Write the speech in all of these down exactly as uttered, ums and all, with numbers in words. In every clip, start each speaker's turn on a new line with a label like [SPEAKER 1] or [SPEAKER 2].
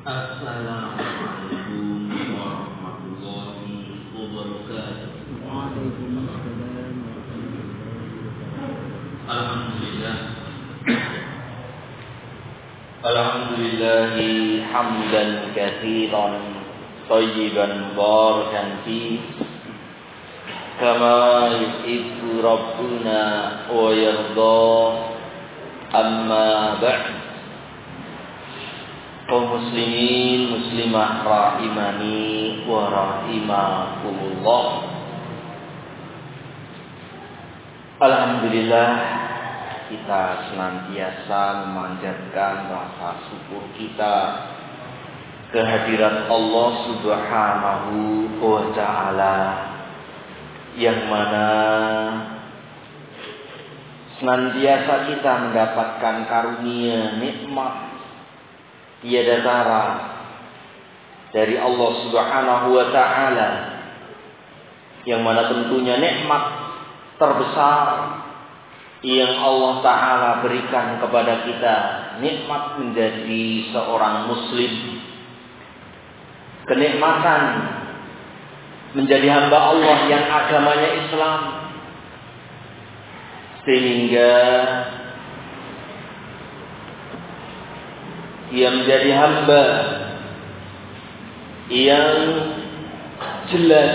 [SPEAKER 1] Assalamualaikum warahmatullahi wabarakatuh.
[SPEAKER 2] Waalaikumsalam.
[SPEAKER 1] Alhamdulillah. Alhamdulillahi hamdan katsiran thayyiban barakan fi kama yuhibbu rabbuna wa yarda. Amma ba'd. Kaum muslimin muslimah rahimani wa rahimakumullah. Alhamdulillah, kita senantiasa memanjatkan rasa syukur kita kehadirat Allah Subhanahu wa ta'ala, yang mana senantiasa kita mendapatkan karunia nikmat tiada tara dari Allah Subhanahu wa ta'ala, yang mana tentunya nikmat terbesar yang Allah Ta'ala berikan kepada kita, nikmat menjadi seorang muslim, kenikmatan menjadi hamba Allah yang agamanya Islam, sehingga ia menjadi hamba yang jelas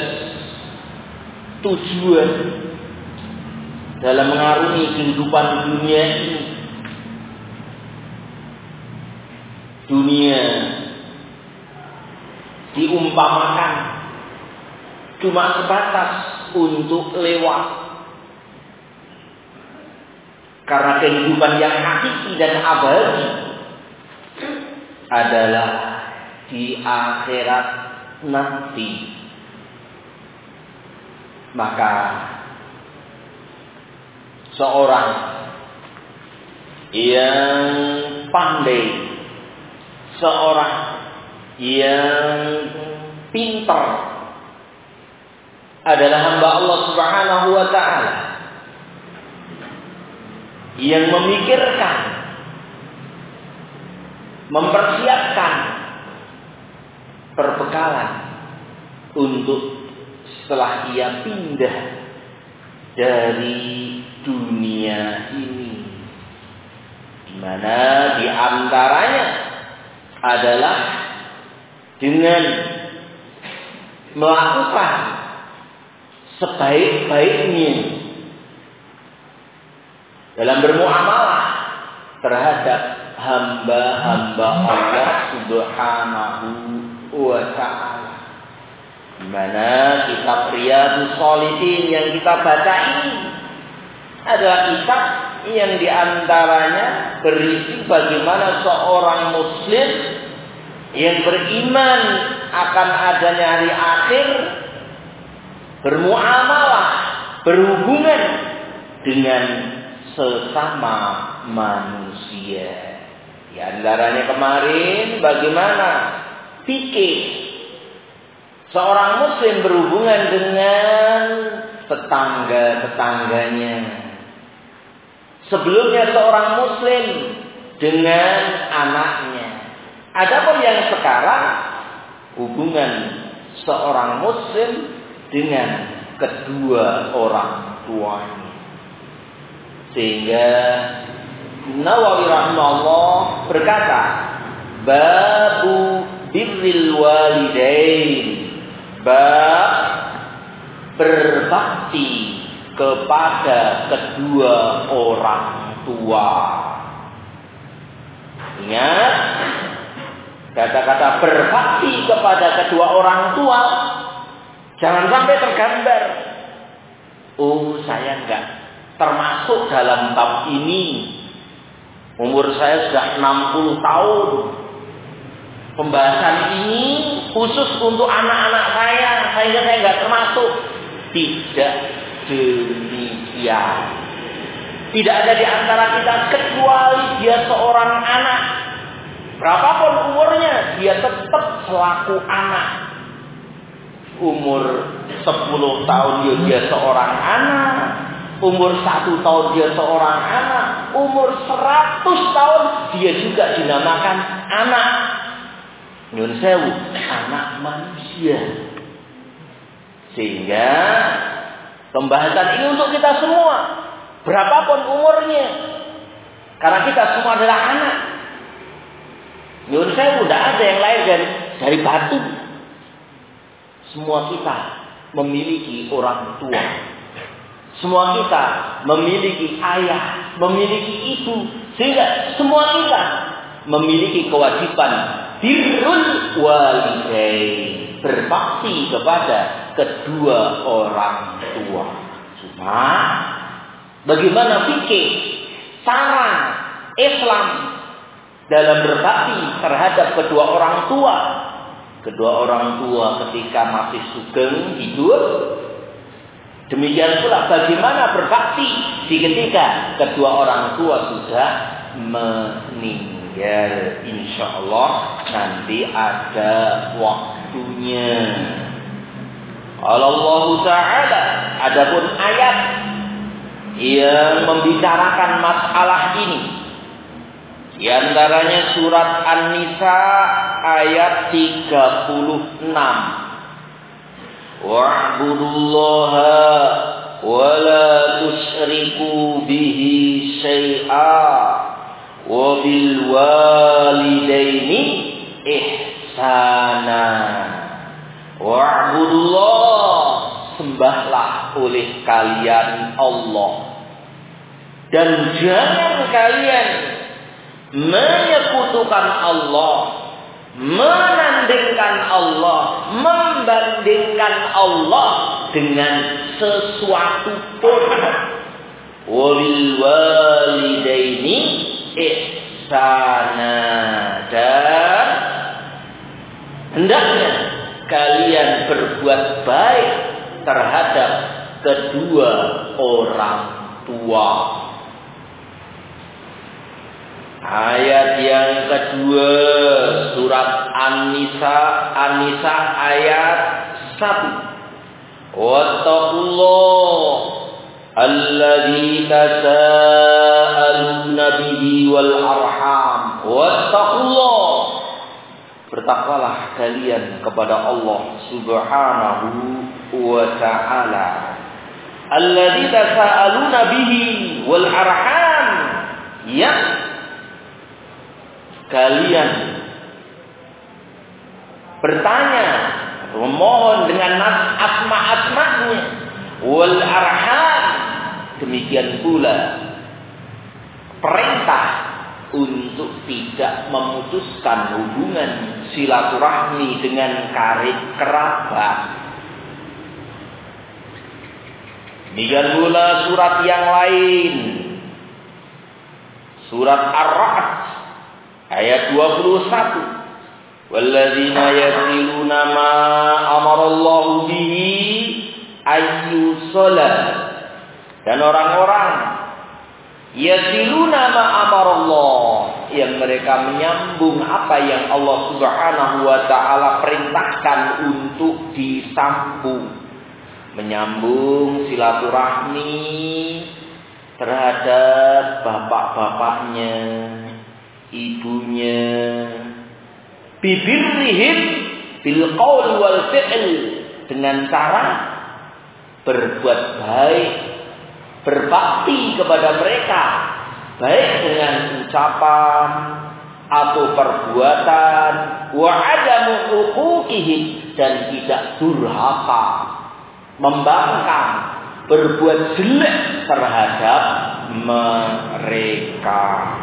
[SPEAKER 1] tujuan dalam mengarungi kehidupan dunia ini. Dunia diumpamakan cuma sebatas untuk lewat, karena kehidupan yang hakiki dan abadi adalah di akhirat nanti. Maka seorang yang pandai, seorang yang pintar adalah hamba Allah Subhanahu wa ta'ala yang memikirkan, mempersiapkan perbekalan untuk setelah ia pindah dari dunia ini, di mana di antaranya adalah dengan melakukan sebaik-baiknya dalam bermuamalah terhadap hamba-hamba Allah Subhanahu wa ta'ala. Di mana kitab Riyadhus Shalihin yang kita baca ini adalah kitab yang diantaranya berisi bagaimana seorang muslim yang beriman akan adanya hari akhir bermuamalah, berhubungan dengan sesama manusia. Di antaranya kemarin bagaimana fikih seorang muslim berhubungan dengan tetangga-tetangganya. Sebelumnya seorang muslim dengan anaknya. Adapun yang sekarang hubungan seorang muslim dengan kedua orang tuanya. Sehingga Nawawi rahimahullah berkata, babu birril walidain, bab berbakti kepada kedua orang tua. Ingat, kata-kata berbakti kepada kedua orang tua jangan sampai tergambar, oh saya enggak termasuk dalam bab ini, umur saya sudah enam puluh tahun, pembahasan ini khusus untuk anak-anak saya, sehingga saya enggak termasuk. Tidak demikian. Tidak ada di antara kita kecuali dia seorang anak. Berapapun umurnya, dia tetap selaku anak. Umur sepuluh tahun dia seorang anak, umur satu tahun dia seorang anak, umur seratus tahun dia juga dinamakan anak. Nyun sewu, anak manusia. Sehingga pembahasan ini untuk kita semua, berapapun umurnya, karena kita semua adalah anak. Nyun sewu, tidak ada yang lahir dari, dari batu. Semua kita memiliki orang tua. Semua kita memiliki ayah, memiliki ibu. Sehingga semua kita memiliki kewajiban birrul walidain, berbakti kepada kedua orang tua. Cuma bagaimana fikih, cara Islam dalam berbakti terhadap kedua orang tua? Kedua orang tua ketika masih sugeng hidup. Demikian pula bagaimana berbakti di ketika kedua orang tua sudah meninggal. Insya Allah nanti ada waktunya. Allah Ta'ala, adapun ayat yang membicarakan masalah ini, di antaranya surat An-Nisa ayat tiga puluh enam. Wa'budullaha wa la tusyriku bihi syai'a wa bil walidaini ihsana. Wa'budullah, sembahlah oleh kalian Allah, dan jangan kalian menyekutukan Allah, menandingkan Allah, membandingkan Allah dengan sesuatu pun. Wabil walidaini ihsana, dan hendaknya kalian berbuat baik terhadap kedua orang tua. Ayat yang kedua surat An-Nisa, An-Nisa ayat satu. Wattaqullah alladzi tasaaluna bihi wal arham. Wattaqullah, bertakwalah kalian kepada Allah Subhanahu wa ta'ala. Alladzi tasaaluna bihi wal arham, yang kalian bertanya atau memohon dengan asma-asmanya, wal arham, demikian pula perintah untuk tidak memutuskan hubungan silaturahmi dengan karib kerabat. Demikian pula surat yang lain, surat Ar-Ra'd ayat dua puluh satu. Walladzina yasiluna ma amarallahu bihi ayyusala, dan orang-orang yasiluna ma amarallah, yang mereka menyambung apa yang Allah Subhanahu wa ta'ala perintahkan untuk disambung, menyambung silaturahmi terhadap bapak-bapaknya, ibunya, bibirrihim bil qaul wal fi'l, dengan cara berbuat baik, berbakti kepada mereka, baik dengan ucapan atau perbuatan, wa adamu huquqihim, dan tidak durhaka, membangkang, berbuat jelek terhadap mereka.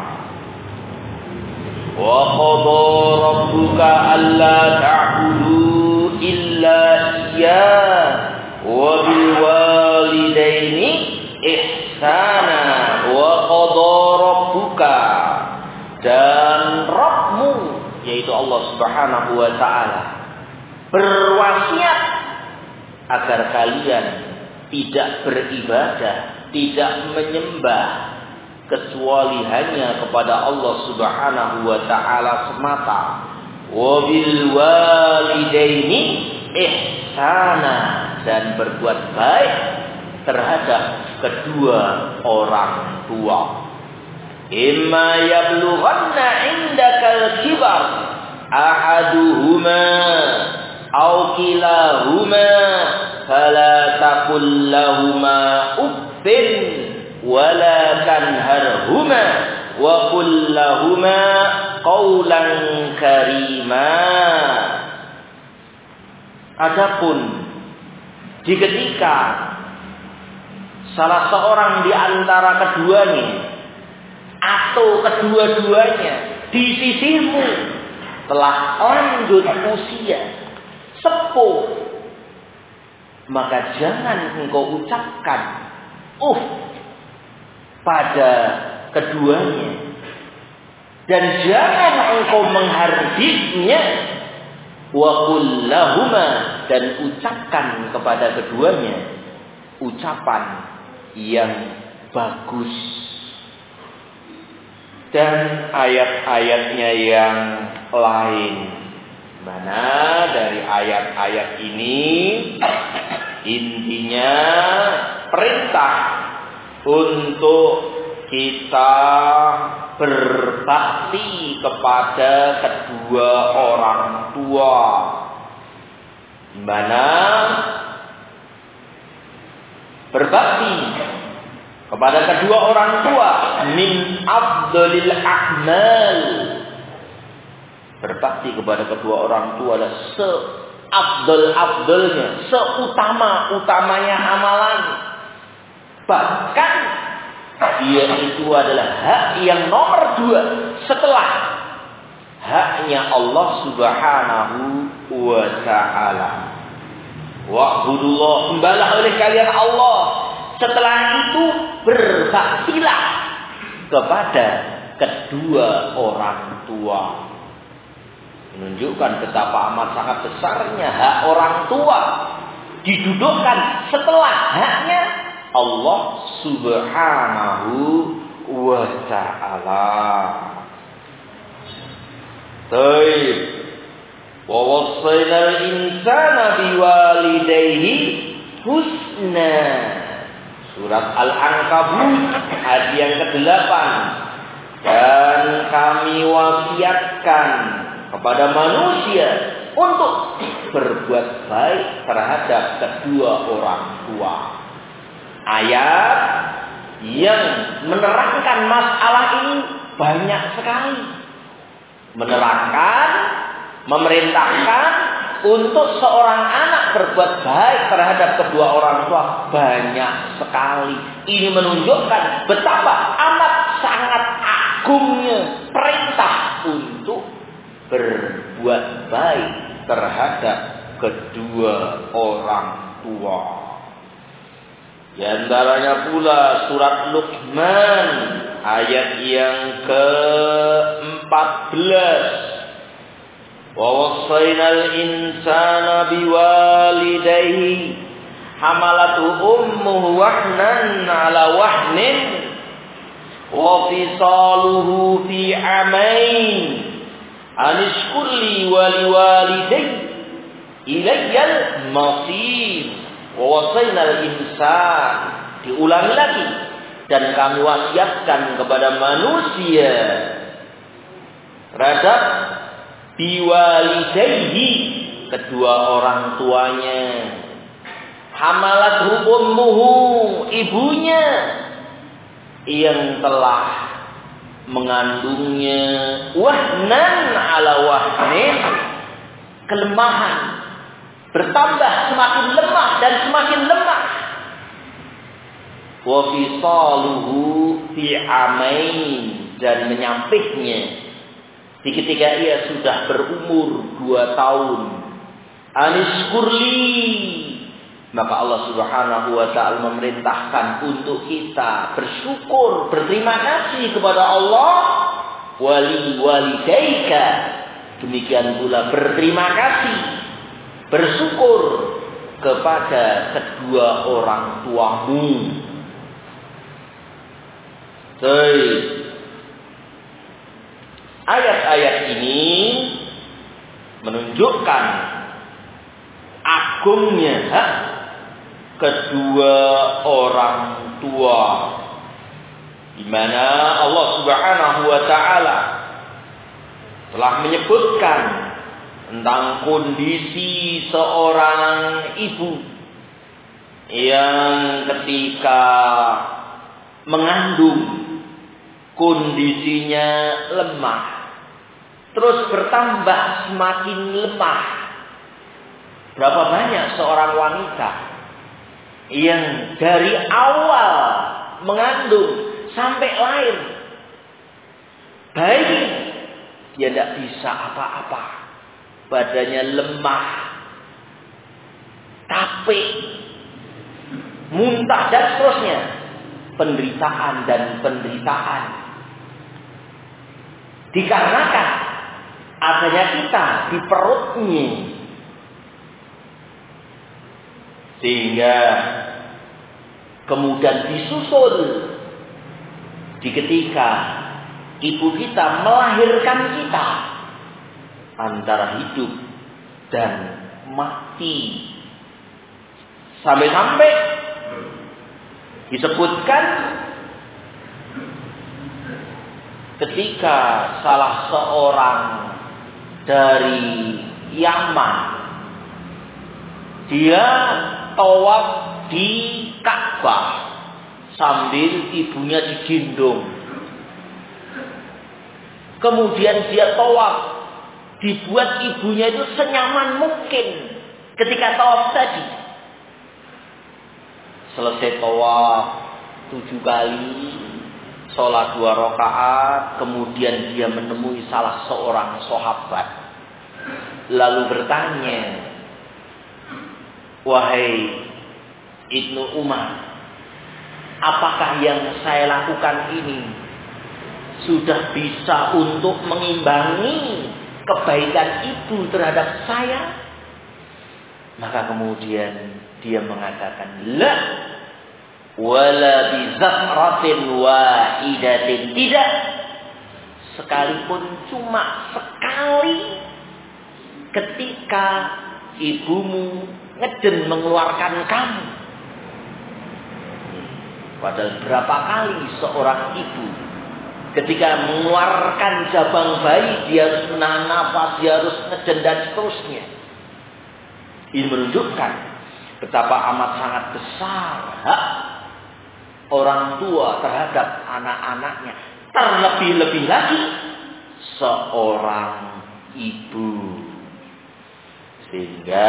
[SPEAKER 1] Wa qadha rabbuka alla ta'budu illa iyyah wa bil walidaini ihsana. Wa qadha rabbuka, dan Rabbmu, yaitu Allah Subhanahu wa ta'ala, berwasiat agar kalian tidak beribadah, tidak menyembah kecuali hanya kepada Allah Subhanahu wa ta'ala semata. Wa bil walidaini ihsana, dan berbuat baik terhadap kedua orang tua. Imma yablughanna indakal kibar ahaduhuma aw kilahuma fala taqul lahuma uffin wala tanharhuma wa qul lahuma qawlan karima. Adapun di ketika salah seorang di antara keduanya atau kedua-duanya di sisimu telah lanjut usia, sepuh, maka jangan engkau ucapkan uff pada keduanya, dan jangan engkau menghardiknya. Wa qul lahuma, dan ucapkan kepada keduanya ucapan yang bagus. Dan ayat-ayatnya yang lain, mana dari ayat-ayat ini intinya perintah untuk kita berbakti kepada kedua orang tua, mana berbakti kepada kedua orang tua min afdalil a'mal. Berbakti kepada kedua orang tua adalah seafdal-afdalnya, seutama-utamanya amalan. Bahkan dia itu adalah hak yang nomor dua setelah haknya Allah Subhanahu wa ta'ala. Wa'budullah, sembahlah oleh kalian Allah. Setelah itu berbaktilah kepada kedua orang tua. Menunjukkan betapa amat sangat besarnya hak orang tua didudukkan setelah haknya Allah Subhanahu wa ta'ala. Baik. Wa wasainal insana biwalidayhi husna. Surat Al-Ankabut ayat yang kedelapan. Dan kami wasiatkan kepada manusia untuk berbuat baik terhadap kedua orang tua. Ayat yang menerangkan masalah ini banyak sekali. Menerangkan, memerintahkan untuk seorang anak berbuat baik terhadap kedua orang tua banyak sekali. Ini menunjukkan betapa amat sangat agungnya perintah untuk berbuat baik terhadap kedua orang tua. Di antaranya pula surat Luqman ayat yang keempat belas. Wa wassaynal insana biwalidayhi hamalatu ummuhu wahnan ala wahnin wa fisaluhu fi amain anishkurli waliwalidayhi ilayyal masir. Wa wasainal insan, diulangi lagi, dan kami wasiatkan kepada manusia terhadap biwalidayhi, kedua orang tuanya. Hamalathu ummuhu, ibunya yang telah mengandungnya, wahnan ala wahnin, kelemahan bertambah semakin lemah dan semakin lemah. Wa fisaluhu fi amain, dan menyampainya di ketika ia sudah berumur dua tahun. Anishkurli, maka Allah Subhanahu wa ta'ala memerintahkan untuk kita bersyukur, berterima kasih kepada Allah. Wali walidaika, demikian pula berterima kasih, bersyukur kepada kedua orang tuamu. Baik. Ayat-ayat ini menunjukkan agungnya hak kedua orang tua, di mana Allah Subhanahu wa ta'ala telah menyebutkan tentang kondisi seorang ibu yang ketika mengandung kondisinya lemah, terus bertambah semakin lemah. Berapa banyak seorang wanita yang dari awal mengandung sampai lahir bayi, dia tidak bisa apa-apa, badannya lemah, capek, muntah dan seterusnya, penderitaan dan penderitaan. Dikarenakan adanya kita di perutnya, sehingga kemudian disusul di ketika ibu kita melahirkan kita antara hidup dan mati. Sampai-sampai disebutkan ketika salah seorang dari Yaman, dia tawaf di Ka'bah sambil ibunya digendong. Kemudian dia tawaf, dibuat ibunya itu senyaman mungkin ketika tawaf tadi. Selesai tawaf tujuh kali, sholat dua rakaat, kemudian dia menemui salah seorang sahabat, lalu bertanya, "Wahai Ibnu Umar, apakah yang saya lakukan ini sudah bisa untuk mengimbangi kebaikan ibu terhadap saya?" Maka kemudian dia mengatakan, "La wala bi zahratin wahidatin." Tidak, sekalipun cuma sekali ketika ibumu ngeden mengeluarkan kamu. Padahal berapa kali seorang ibu ketika mengeluarkan jabang bayi, dia harus menahan nafas, dia harus ngeden dan seterusnya. Ini menunjukkan betapa amat sangat besar hak orang tua terhadap anak-anaknya. Terlebih-lebih lagi seorang ibu. Sehingga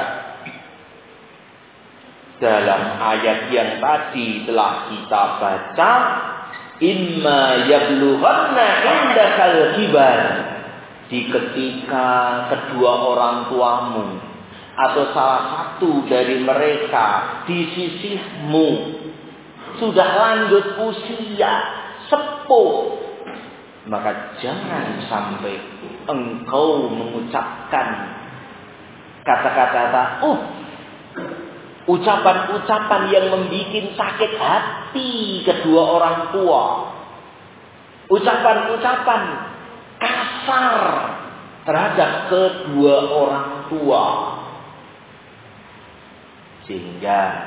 [SPEAKER 1] dalam ayat yang tadi telah kita baca, imma yablughanna indakal kibar, di ketika kedua orang tuamu atau salah satu dari mereka di sisimu sudah lanjut usia, sepuh, maka jangan sampai engkau mengucapkan kata-kata uh ucapan-ucapan yang membuat sakit hati kedua orang tua, ucapan-ucapan kasar terhadap kedua orang tua. Sehingga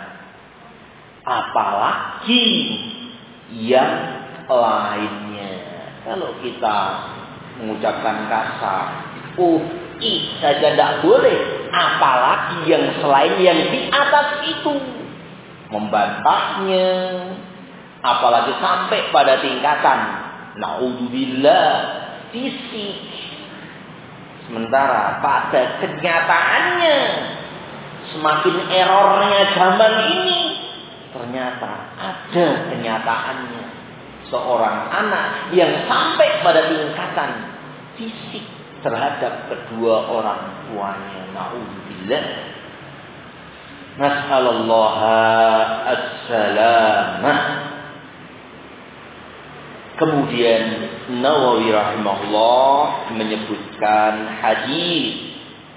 [SPEAKER 1] apalagi yang lainnya, kalau kita mengucapkan kasar, uh, ih saja tidak boleh, apalagi yang selain yang di atas itu, membantahnya, apalagi sampai pada tingkatan naudzubillah fisik. Sementara pada kenyataannya, semakin errornya zaman ini, ternyata ada kenyataannya seorang anak yang sampai pada tingkatan fisik terhadap kedua orang tuanya. Na'udzubillah. Nas'alallaha as-salamah. Kemudian Nawawi rahimahullah menyebutkan hadis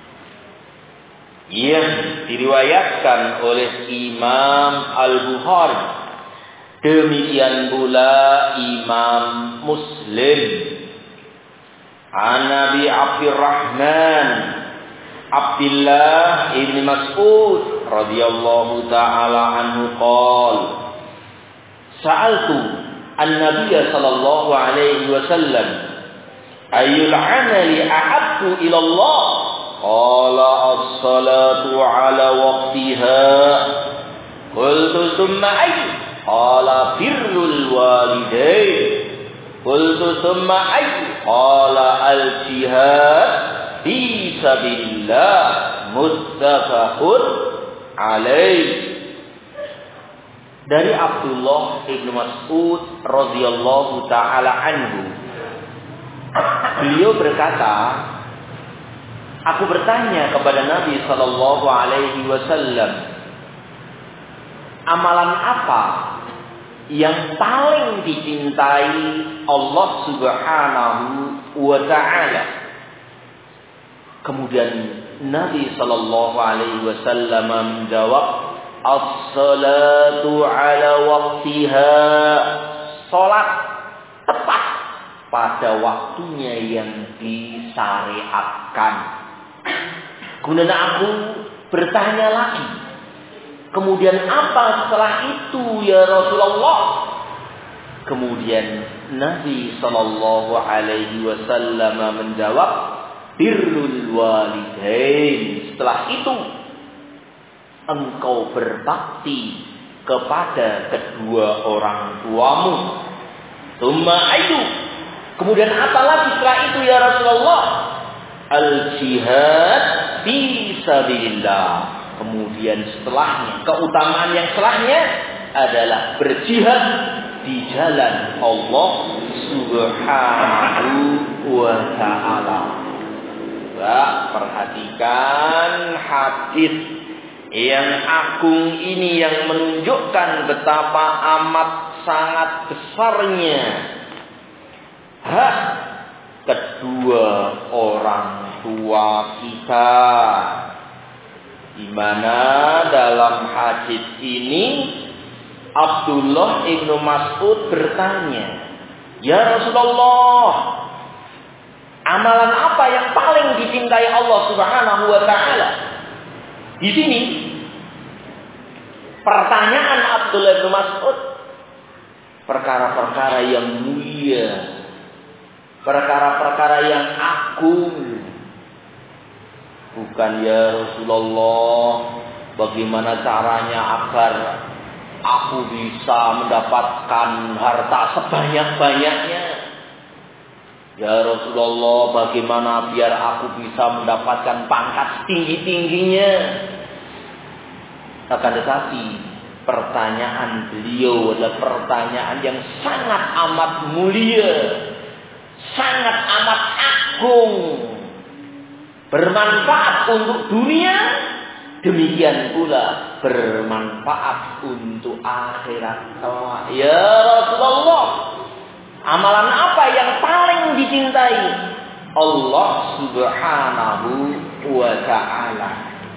[SPEAKER 1] yang diriwayatkan oleh Imam Al-Bukhari, demikian pula Imam Muslim, an Nabi Abdurrahman Abdullah ibn Mas'ud radhiyallahu ta'ala anhu qala, sa'altu an-nabiy sallallahu alaihi wasallam Ayyul amali ahabbu ila Allah? Qala as-salatu ala waqtiha. Qultu thumma ayy? Qala birrul walidain. Qultu thumma ayy? Qala al-jihad fi sabilillah. Muttafaqun alaih. Dari Abdullah ibnu Mas'ud radhiyallahu taala anhu, beliau berkata, aku bertanya kepada Nabi sallallahu alaihi wasallam, amalan apa yang paling dicintai Allah Subhanahu wa taala? Kemudian Nabi sallallahu alaihi wasallam menjawab, as-salatu ala waqtiha. Salat tepat pada waktunya yang disyariatkan. Kemudian aku bertanya lagi, kemudian apa setelah itu ya Rasulullah? Kemudian Nabi sallallahu alaihi wasallam menjawab, birrul walidain. Setelah itu engkau berbakti kepada kedua orang tuamu. Tsumma ayyu? Kemudian apa lagi setelah itu ya Rasulullah? Al-jihad fi sabilillah. Kemudian setelahnya, keutamaan yang setelahnya adalah berjihad di jalan Allah Subhanahu wa taala. Perhatikan hadis yang agung ini yang menunjukkan betapa amat sangat besarnya hak kedua orang tua kita. Di mana dalam hadis ini Abdullah ibnu Mas'ud bertanya, ya Rasulullah, amalan apa yang paling dicintai Allah Subhanahu wa taala? Di sini pertanyaan Abdullah bin Mas'ud perkara-perkara yang mulia, perkara-perkara yang agung. Bukan ya Rasulullah, bagaimana caranya agar aku bisa mendapatkan harta sebanyak-banyaknya? Ya Rasulullah, bagaimana biar aku bisa mendapatkan pangkat tinggi-tingginya? Akan tetapi pertanyaan beliau adalah pertanyaan yang sangat amat mulia, sangat amat agung, bermanfaat untuk dunia, demikian pula bermanfaat untuk akhirat. Ya Rasulullah, amalan apa yang paling dicintai Allah Subhanahu wa ta'ala?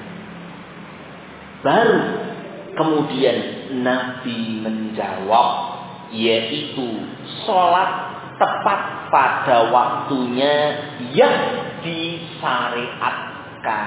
[SPEAKER 1] Baru kemudian Nabi menjawab, yaitu sholat tepat pada waktunya yang disyariatkan.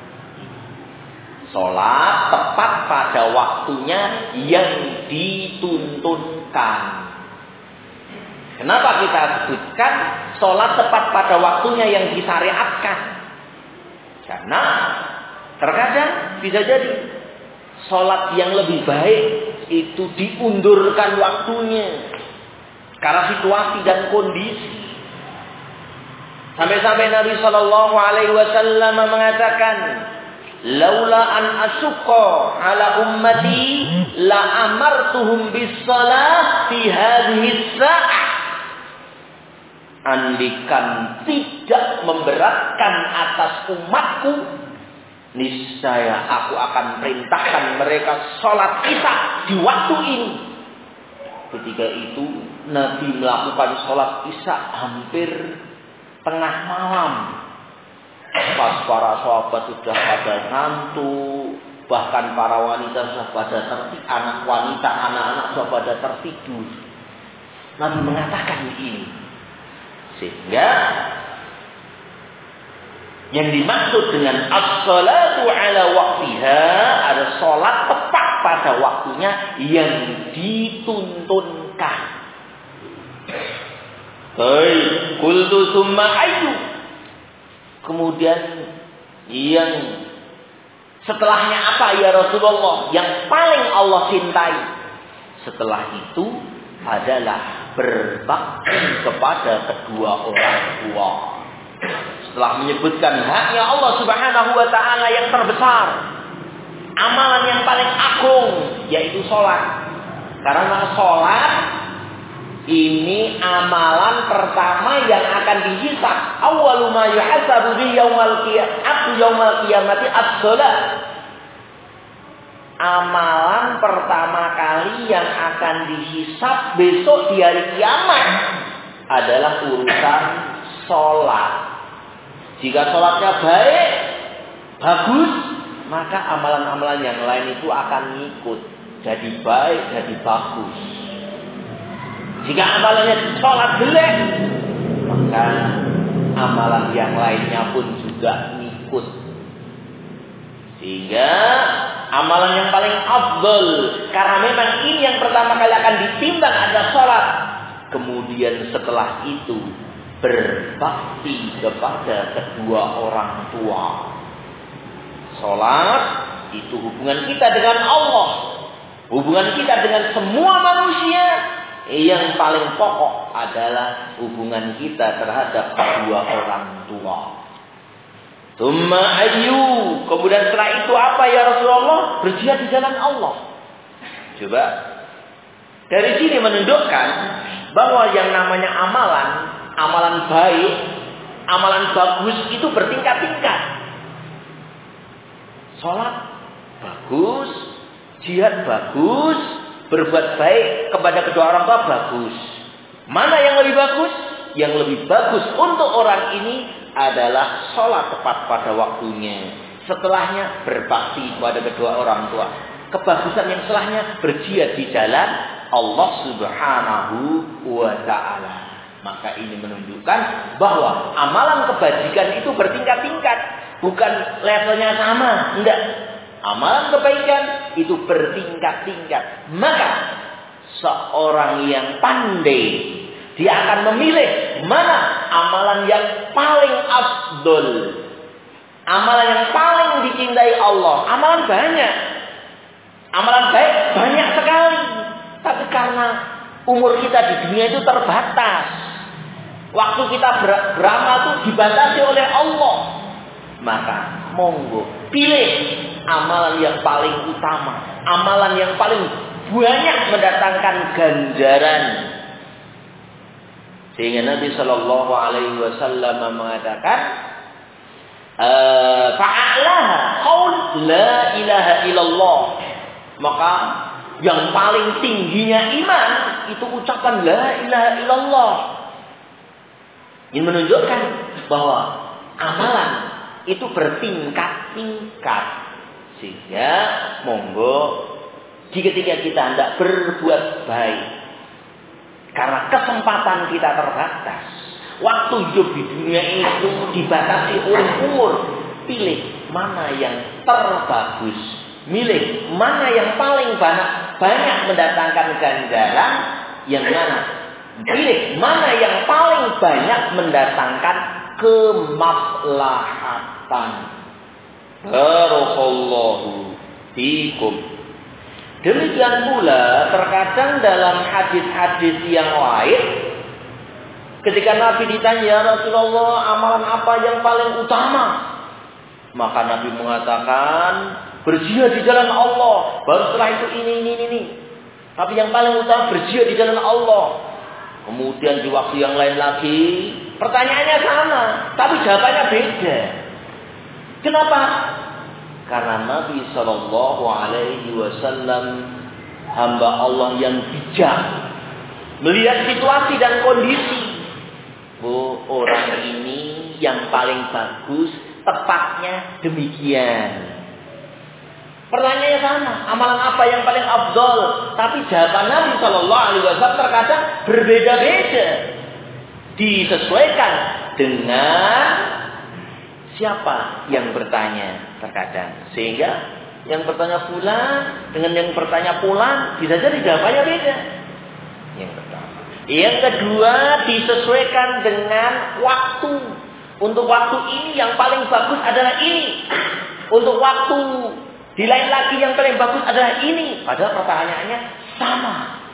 [SPEAKER 1] Sholat tepat pada waktunya yang dituntunkan. Kenapa kita sebutkan sholat tepat pada waktunya yang disyariatkan? Karena terkadang bisa jadi sholat yang lebih baik itu diundurkan waktunya karena situasi dan kondisi. Sampai-sampai Nabi Shallallahu Alaihi Wasallam mengatakan, laula an asyqa ala ummati la amartuhum bis shalah fi hadhihi sa'ah. Andikan tidak memberatkan atas umatku, niscaya aku akan perintahkan mereka sholat isya di waktu ini. Ketika itu Nabi melakukan sholat isya hampir tengah malam. Pas para sahabat sudah pada ngantuk, bahkan para wanita sudah pada tertidur, anak wanita, anak-anak sudah pada tertidur. Nabi mengatakan ini. Sehingga yang dimaksud dengan as-salatu ala waqtiha ada sholat tepat pada waktunya yang dituntunkan. Baik, qultu summa ayyu. Kemudian yang setelahnya apa ya Rasulullah? Yang paling Allah cintai setelah itu adalah berbakti kepada kedua orang tua. Setelah menyebutkan haknya Allah Subhanahu wa taala yang terbesar, amalan yang paling agung yaitu sholat. Karena sholat ini amalan pertama yang akan dihisab. Awwalu ma yuhasabu bi yaumal qiyamah yaumal qiyamati as-shalah. Amalan pertama kali yang akan dihisab besok di hari kiamat adalah urusan sholat. Jika sholatnya baik, bagus, maka amalan-amalan yang lain itu akan ngikut. Jadi baik, jadi bagus. Jika amalannya sholat jelek, maka amalan yang lainnya pun juga ngikut. Sehingga amalan yang paling afdal, karena memang ini yang pertama kali akan ditimbang adalah sholat. Kemudian setelah itu berbakti kepada kedua orang tua. Sholat itu hubungan kita dengan Allah, hubungan kita dengan semua manusia. Yang paling pokok adalah hubungan kita terhadap kedua orang tua. Tsumma ayyu. Kemudian setelah itu apa ya Rasulullah? Berjihad di jalan Allah. Coba. Dari sini menunjukkan bahwa yang namanya amalan, amalan baik, amalan bagus itu bertingkat-tingkat. Salat bagus, jihad bagus, berbuat baik kepada kedua orang tua bagus. Mana yang lebih bagus? Yang lebih bagus untuk orang ini adalah sholat tepat pada waktunya. Setelahnya berbakti kepada kedua orang tua. Kebagusan yang setelahnya berjihad di jalan Allah Subhanahu wa ta'ala. Maka ini menunjukkan bahwa amalan kebajikan itu bertingkat-tingkat. Bukan levelnya sama. Enggak. Amalan kebaikan itu bertingkat-tingkat. Maka seorang yang pandai, dia akan memilih mana amalan yang paling afdol, amalan yang paling dicintai Allah. Amalan banyak, amalan baik banyak sekali. Tapi karena umur kita di dunia itu terbatas, waktu kita ber- beramal itu dibatasi oleh Allah. Maka monggo pilih amalan yang paling utama, amalan yang paling banyak mendatangkan ganjaran. Sehingga Nabi Shallallahu Alaihi Wasallam mengatakan, fa'alaha qaul la ilaha illallah. Maka yang paling tingginya iman itu ucapan la ilaha illallah. Ini menunjukkan bahwa amalan itu bertingkat-tingkat. Sehingga monggo ketika kita hendak berbuat baik, karena kesempatan kita terbatas, waktu hidup di dunia ini itu dibatasi oleh umur. Pilih mana yang terbagus, milih mana yang paling banyak banyak mendatangkan ganjaran, yang mana pilih mana yang paling banyak mendatangkan kemaslahatan. Barakallahu fikum. Demikian pula terkadang dalam hadis-hadis yang lain, ketika Nabi ditanya, ya Rasulullah, amalan apa yang paling utama? Maka Nabi mengatakan, berjihad di jalan Allah. Baru setelah itu ini, ini, ini. Tapi yang paling utama berjihad di jalan Allah. Kemudian di waktu yang lain lagi, pertanyaannya sama, tapi jawabannya beda. Kenapa? Karena Nabi Shallallahu Alaihi Wasallam hamba Allah yang bijak, melihat situasi dan kondisi. Oh, orang ini yang paling bagus, tepatnya demikian. Pertanyaannya sama, amalan apa yang paling afdol? Tapi jawaban Nabi Shallallahu Alaihi Wasallam terkadang berbeda-beda, disesuaikan dengan siapa yang bertanya terkadang. Sehingga yang bertanya fulan dengan yang bertanya pulan bisa jadi jawabannya beda. Yang pertama. Yang kedua, disesuaikan dengan waktu. Untuk waktu ini yang paling bagus adalah ini. Untuk waktu di lain lagi yang paling bagus adalah ini. Padahal pertanyaannya sama.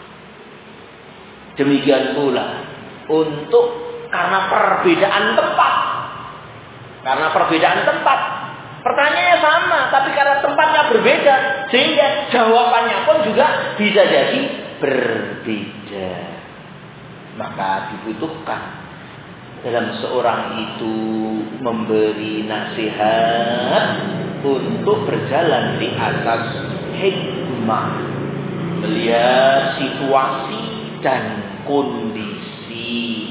[SPEAKER 1] Demikian pula untuk karena perbedaan tempat. Karena perbedaan tempat. Pertanyaannya sama, tapi karena tempatnya berbeda, sehingga jawabannya pun juga bisa jadi berbeda. Maka dibutuhkan dalam seorang itu memberi nasihat untuk berjalan di atas hikmah, melihat situasi dan kondisi.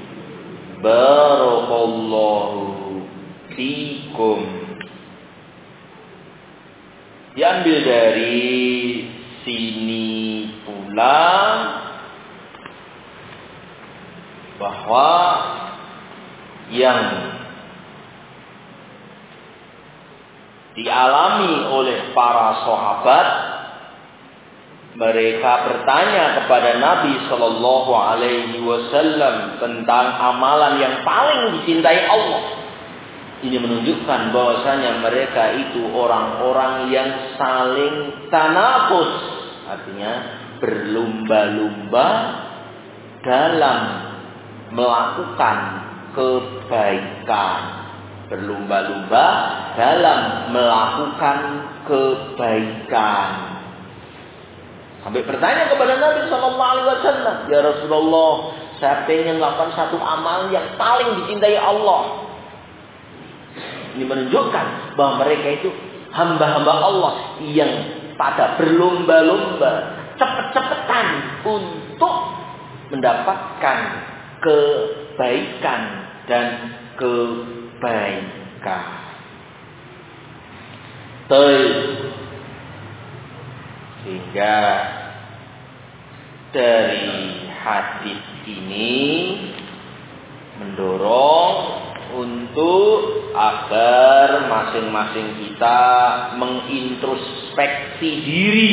[SPEAKER 1] Barakallahu fikum. Diambil dari sini pula bahwa yang dialami oleh para sahabat, mereka bertanya kepada Nabi Shallallahu Alaihi Wasallam tentang amalan yang paling dicintai Allah. Ini menunjukkan bahwasanya mereka itu orang-orang yang saling tanafus, artinya berlomba-lomba dalam melakukan kebaikan, berlomba-lomba dalam melakukan kebaikan. Sampai bertanya kepada Nabi Sallallahu Alaihi Wasallam, ya Rasulullah, saya ingin melakukan satu amal yang paling dicintai Allah. Ini menunjukkan bahwa mereka itu hamba-hamba Allah yang pada berlomba-lomba, cepet-cepetan untuk mendapatkan kebaikan dan kebaikan. Sehingga dari hadis ini mendorong untuk agar masing-masing kita mengintrospeksi diri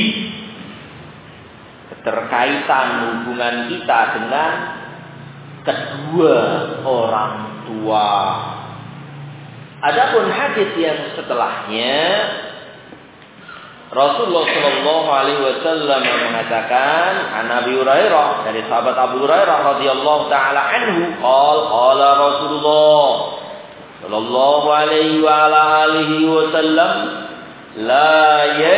[SPEAKER 1] keterkaitan hubungan kita dengan kedua orang tua. Adapun hadis yang setelahnya, Rasulullah Shallallahu Alaihi Wasallam mengatakan, an Abi Hurairah, dari sahabat Abu Hurairah radhiyallahu taala anhu, qala qala Rasulullah Shallallahu Alaihi wa ala alihi Wasallam, la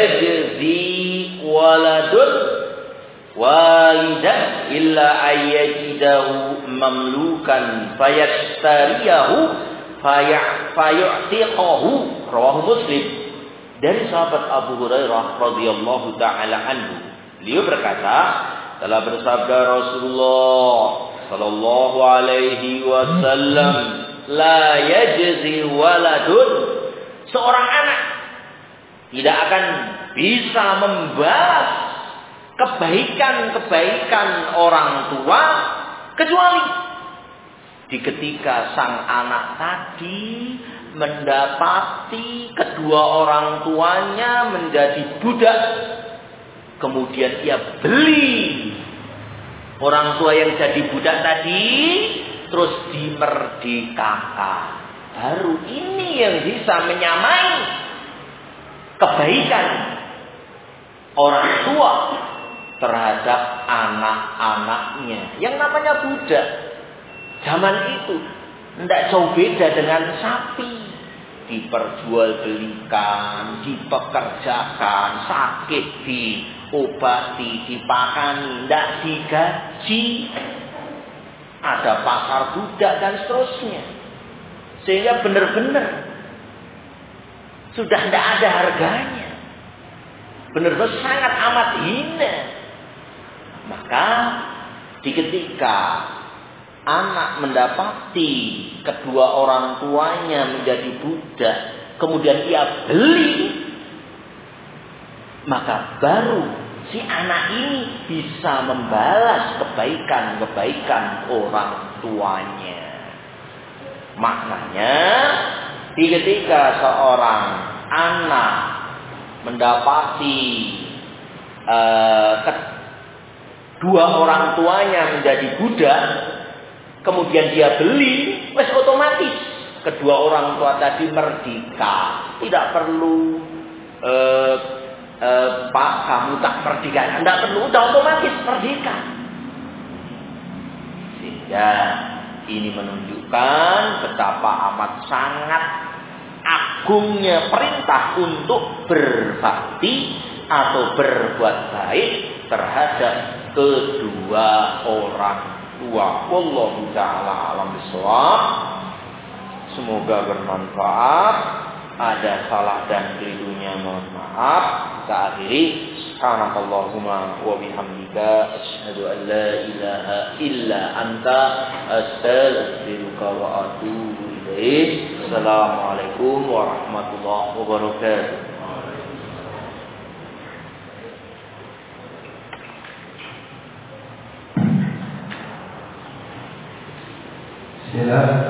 [SPEAKER 1] yajzi waladun walidan illa ayyajidahu mamlukan fayashtariyahu fayu'tiqahu. Rawahu Muslim. Dari sahabat Abu Hurairah radhiyallahu taala anhu, beliau berkata, telah bersabda Rasulullah sallallahu alaihi wasallam, la yajzi waladun, seorang anak tidak akan bisa membalas kebaikan-kebaikan orang tua kecuali di ketika sang anak tadi mendapati kedua orang tuanya menjadi budak, kemudian ia beli orang tua yang jadi budak tadi, terus dimerdekakan. Baru ini yang bisa menyamai kebaikan orang tua terhadap anak-anaknya. Yang namanya budak zaman itu tidak jauh beda dengan sapi. Diperjualbelikan, dipekerjakan, sakit diobati, dipakani, tidak digaji. Ada pasar budak dan seterusnya. Sehingga benar-benar sudah tidak ada harganya. Benar-benar sangat amat hina. Maka di ketika anak mendapati kedua orang tuanya menjadi budak, kemudian ia beli, maka baru si anak ini bisa membalas kebaikan-kebaikan orang tuanya. Maknanya, di ketika seorang anak mendapati uh, ke, dua orang tuanya menjadi budak, kemudian dia beli, wes otomatis kedua orang tua tadi merdeka. Tidak perlu eh, eh, Pak, kamu tak merdeka, tidak perlu, udah otomatis merdeka. Sehingga ini menunjukkan betapa amat sangat agungnya perintah untuk berbakti atau berbuat baik terhadap kedua orang tua. Wallahu ta'ala alam bishawab. Semoga bermanfaat. Ada salah dan kelirunya, mohon maaf. Kita akhiri. Subhanakallahumma wa bihamdika asyhadu an la ilaha illa anta astaghfiruka wa atubu ilaik. Assalamualaikum warahmatullahi wabarakatuh.
[SPEAKER 3] Bismillah.